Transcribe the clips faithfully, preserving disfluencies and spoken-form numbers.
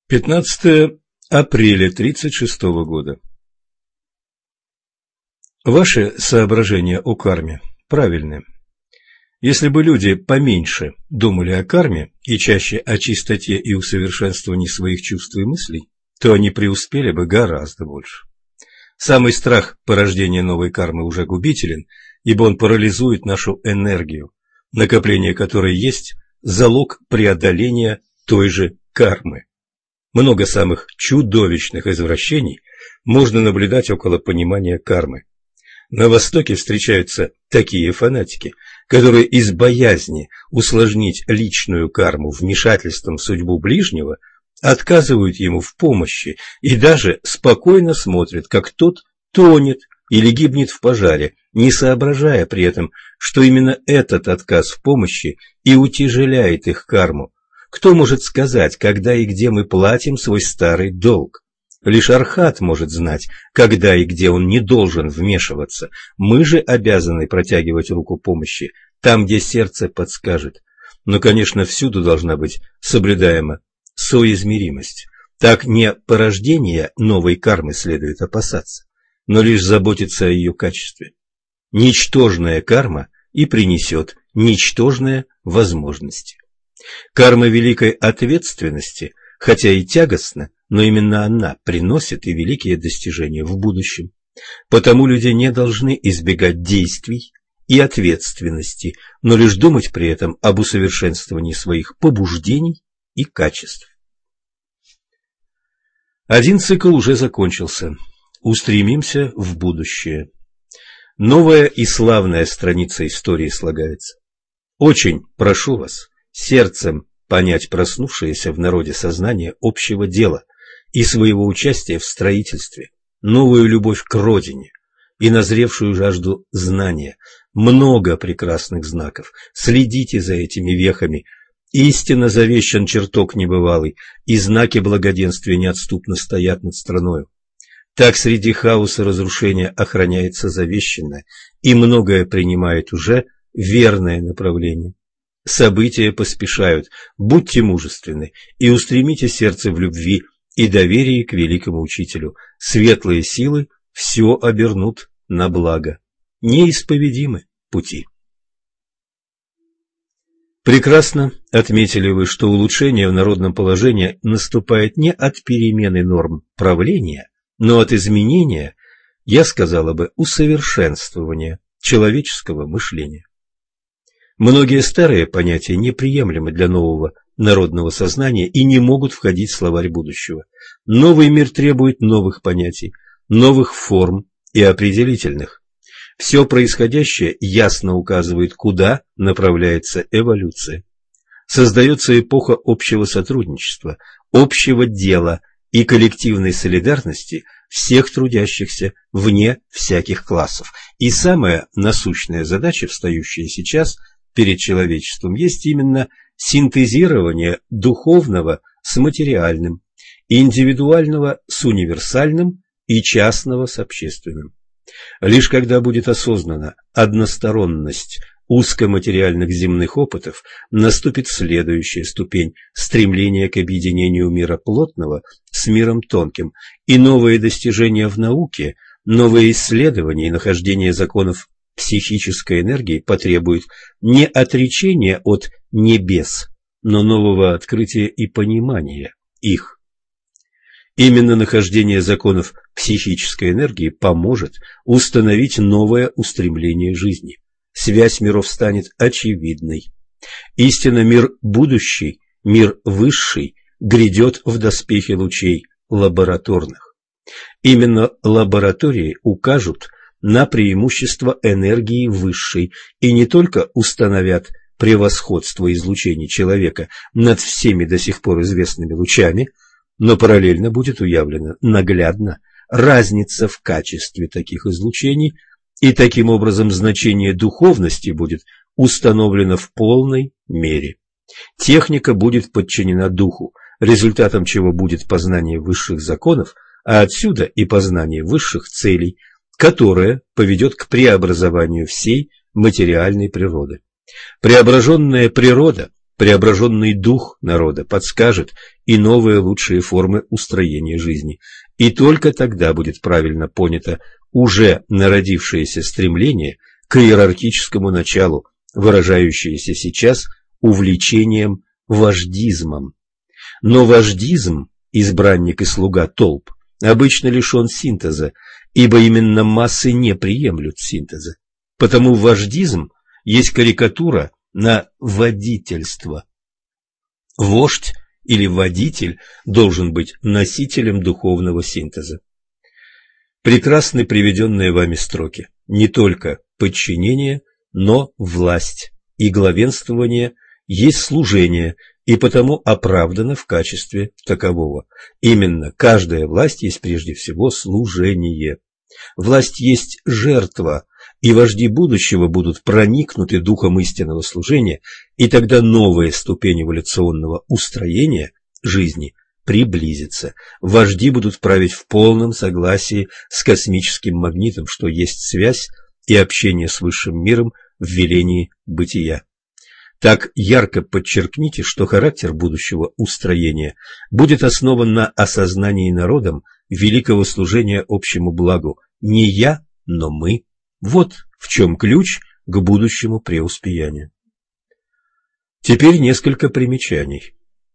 пятнадцатое апреля тридцать шестого года. Ваши соображения о карме правильны. Если бы люди поменьше думали о карме и чаще о чистоте и усовершенствовании своих чувств и мыслей, то они преуспели бы гораздо больше. Самый страх порождения новой кармы уже губителен, ибо он парализует нашу энергию, накопление которой есть залог преодоления той же кармы. Много самых чудовищных извращений можно наблюдать около понимания кармы. На Востоке встречаются такие фанатики, которые из боязни усложнить личную карму вмешательством в судьбу ближнего отказывают ему в помощи и даже спокойно смотрят, как тот тонет или гибнет в пожаре, не соображая при этом, что именно этот отказ в помощи и утяжеляет их карму. Кто может сказать, когда и где мы платим свой старый долг? Лишь Архат может знать, когда и где он не должен вмешиваться. Мы же обязаны протягивать руку помощи там, где сердце подскажет. Но, конечно, всюду должна быть соблюдаема соизмеримость. Так не порождения новой кармы следует опасаться, но лишь заботиться о ее качестве. Ничтожная карма и принесет ничтожные возможности. Карма великой ответственности, хотя и тягостна, но именно она приносит и великие достижения в будущем. Потому люди не должны избегать действий и ответственности, но лишь думать при этом об усовершенствовании своих побуждений и качеств. Один цикл уже закончился. Устремимся в будущее. Новая и славная страница истории слагается. Очень прошу вас сердцем понять проснувшееся в народе сознание общего дела и своего участия в строительстве, новую любовь к родине и назревшую жажду знания. Много прекрасных знаков. Следите за этими вехами. Истинно завещан чертог небывалый, и знаки благоденствия неотступно стоят над страною. Так среди хаоса разрушения охраняется завещанное, и многое принимает уже верное направление. События поспешают, будьте мужественны и устремите сердце в любви и доверии к великому учителю. Светлые силы все обернут на благо. Неисповедимы пути. Прекрасно отметили вы, что улучшение в народном положении наступает не от перемены норм правления, но от изменения, я сказала бы, усовершенствования человеческого мышления. Многие старые понятия неприемлемы для нового народного сознания и не могут входить в словарь будущего. Новый мир требует новых понятий, новых форм и определительных. Все происходящее ясно указывает, куда направляется эволюция. Создается эпоха общего сотрудничества, общего дела и коллективной солидарности всех трудящихся вне всяких классов. И самая насущная задача, встающая сейчас перед человечеством, есть именно синтезирование духовного с материальным, индивидуального с универсальным и частного с общественным. Лишь когда будет осознана односторонность узкоматериальных земных опытов, наступит следующая ступень стремления к объединению мира плотного с миром тонким, и новые достижения в науке, новые исследования и нахождение законов психической энергии потребуют не отречения от небес, но нового открытия и понимания их. Именно нахождение законов психической энергии поможет установить новое устремление жизни. Связь миров станет очевидной. Истинно мир будущий, мир высший, грядет в доспехе лучей лабораторных. Именно лаборатории укажут на преимущество энергии высшей и не только установят превосходство излучений человека над всеми до сих пор известными лучами, но параллельно будет уявлена наглядно разница в качестве таких излучений, и таким образом значение духовности будет установлено в полной мере. Техника будет подчинена духу, результатом чего будет познание высших законов, а отсюда и познание высших целей, которое поведет к преобразованию всей материальной природы. Преображенная природа Преображенный дух народа подскажет и новые лучшие формы устроения жизни. И только тогда будет правильно понято уже народившееся стремление к иерархическому началу, выражающееся сейчас увлечением вождизмом. Но вождизм, избранник и слуга толп, обычно лишен синтеза, ибо именно массы не приемлют синтеза. Потому вождизм есть карикатура на водительство. Вождь или водитель должен быть носителем духовного синтеза. Прекрасны приведенные вами строки. Не только подчинение, но власть и главенствование есть служение, и потому оправдано в качестве такового. Именно каждая власть есть прежде всего служение. Власть есть жертва, и вожди будущего будут проникнуты духом истинного служения, и тогда новая ступень эволюционного устроения жизни приблизится. Вожди будут править в полном согласии с космическим магнитом, что есть связь и общение с высшим миром в велении бытия. Так ярко подчеркните, что характер будущего устроения будет основан на осознании народом великого служения общему благу. Не я, но мы. Вот в чем ключ к будущему преуспеянию. Теперь несколько примечаний.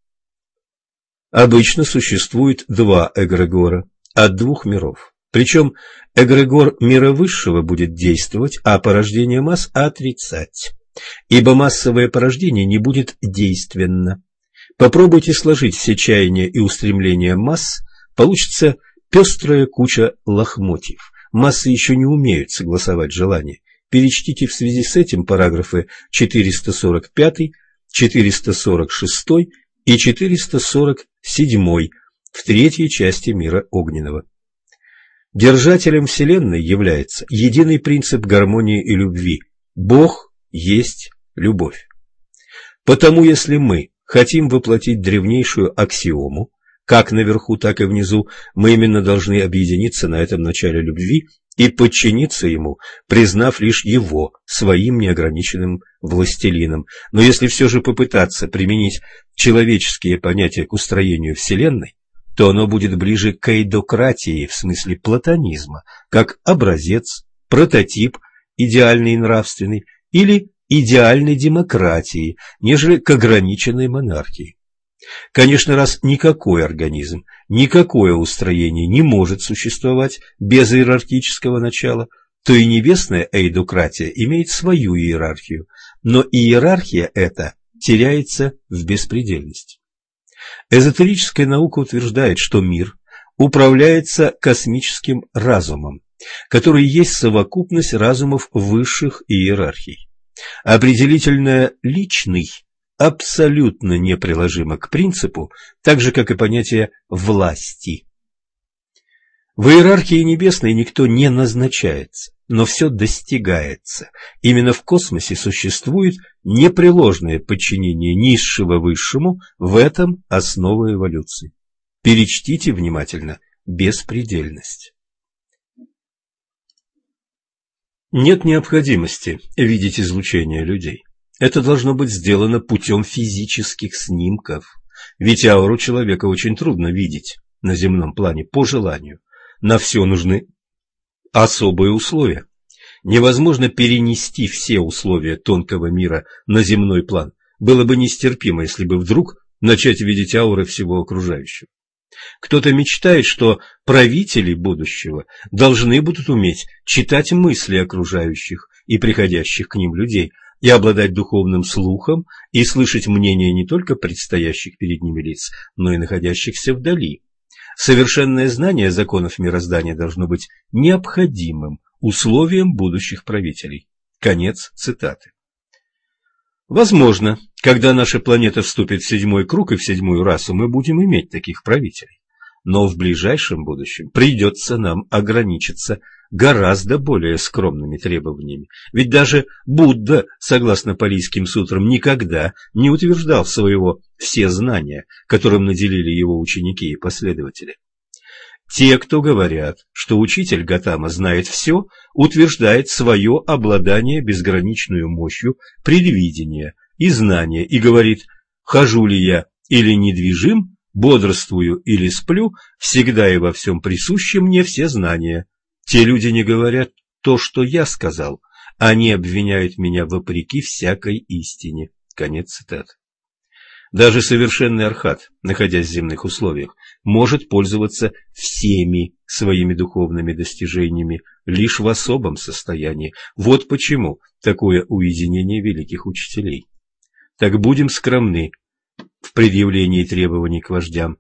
Обычно существует два эгрегора от двух миров. Причем эгрегор мира высшего будет действовать, а порождение масс отрицать. Ибо массовое порождение не будет действенно. Попробуйте сложить все чаяния и устремления масс, получится пестрая куча лохмотьев. Массы еще не умеют согласовать желания. Перечтите в связи с этим параграфы четыреста сорок пятый, четыреста сорок шестой и четыреста сорок седьмой в третьей части мира огненного. Держателем Вселенной является единый принцип гармонии и любви. Бог есть любовь. Потому если мы хотим воплотить древнейшую аксиому, как наверху, так и внизу, мы именно должны объединиться на этом начале любви и подчиниться ему, признав лишь его своим неограниченным властелином. Но если все же попытаться применить человеческие понятия к устроению Вселенной, то оно будет ближе к эйдократии, в смысле платонизма, как образец, прототип, идеальный и нравственный, или идеальной демократии, нежели к ограниченной монархии. Конечно, раз никакой организм, никакое устроение не может существовать без иерархического начала, то и небесная эйдократия имеет свою иерархию, но иерархия эта теряется в беспредельности. Эзотерическая наука утверждает, что мир управляется космическим разумом, который есть совокупность разумов высших иерархий. Определительное «личный» абсолютно неприложимо к принципу, так же, как и понятие «власти». В иерархии небесной никто не назначается, но все достигается. Именно в космосе существует непреложное подчинение низшего высшему, в этом основа эволюции. Перечтите внимательно «беспредельность». Нет необходимости видеть излучение людей. Это должно быть сделано путем физических снимков, ведь ауру человека очень трудно видеть на земном плане по желанию. На все нужны особые условия. Невозможно перенести все условия тонкого мира на земной план. Было бы нестерпимо, если бы вдруг начать видеть ауры всего окружающего. Кто-то мечтает, что правители будущего должны будут уметь читать мысли окружающих и приходящих к ним людей, и обладать духовным слухом, и слышать мнения не только предстоящих перед ними лиц, но и находящихся вдали. Совершенное знание законов мироздания должно быть необходимым условием будущих правителей. Конец цитаты. Возможно, когда наша планета вступит в седьмой круг и в седьмую расу, мы будем иметь таких правителей. Но в ближайшем будущем придется нам ограничиться гораздо более скромными требованиями. Ведь даже Будда, согласно палийским сутрам, никогда не утверждал своего всезнания, которым наделили его ученики и последователи. Те, кто говорят, что учитель Готама знает все, утверждает свое обладание безграничной мощью предвидения и знания и говорит: хожу ли я или недвижим, бодрствую или сплю, всегда и во всем присущи мне все знания. Те люди не говорят то, что я сказал, они обвиняют меня вопреки всякой истине. Конец цитаты. Даже совершенный архат, находясь в земных условиях, может пользоваться всеми своими духовными достижениями лишь в особом состоянии. Вот почему такое уединение великих учителей. Так будем скромны в предъявлении требований к вождям,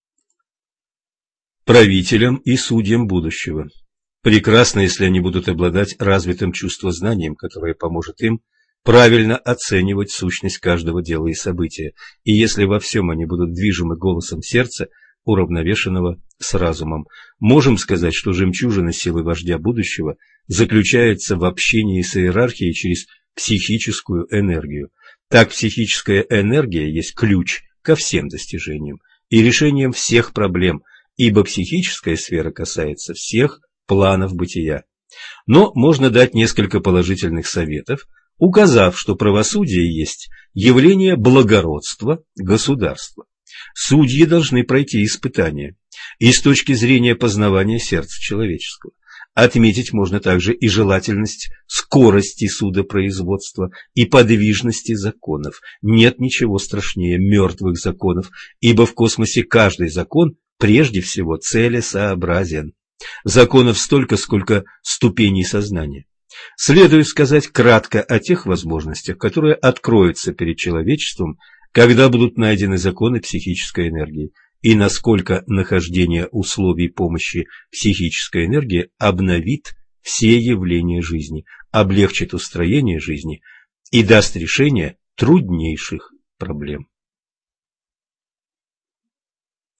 правителям и судьям будущего. Прекрасно, если они будут обладать развитым чувствознанием, которое поможет им правильно оценивать сущность каждого дела и события, и если во всем они будут движимы голосом сердца, уравновешенного с разумом. Можем сказать, что жемчужина силы вождя будущего заключается в общении с иерархией через психическую энергию. Так психическая энергия есть ключ ко всем достижениям и решениям всех проблем, ибо психическая сфера касается всех планов бытия. Но можно дать несколько положительных советов, указав, что правосудие есть явление благородства государства. Судьи должны пройти испытания и с точки зрения познавания сердца человеческого. Отметить можно также и желательность скорости судопроизводства и подвижности законов. Нет ничего страшнее мертвых законов, ибо в космосе каждый закон прежде всего целесообразен. Законов столько, сколько ступеней сознания. Следует сказать кратко о тех возможностях, которые откроются перед человечеством, когда будут найдены законы психической энергии, и насколько нахождение условий помощи психической энергии обновит все явления жизни, облегчит устроение жизни и даст решение труднейших проблем.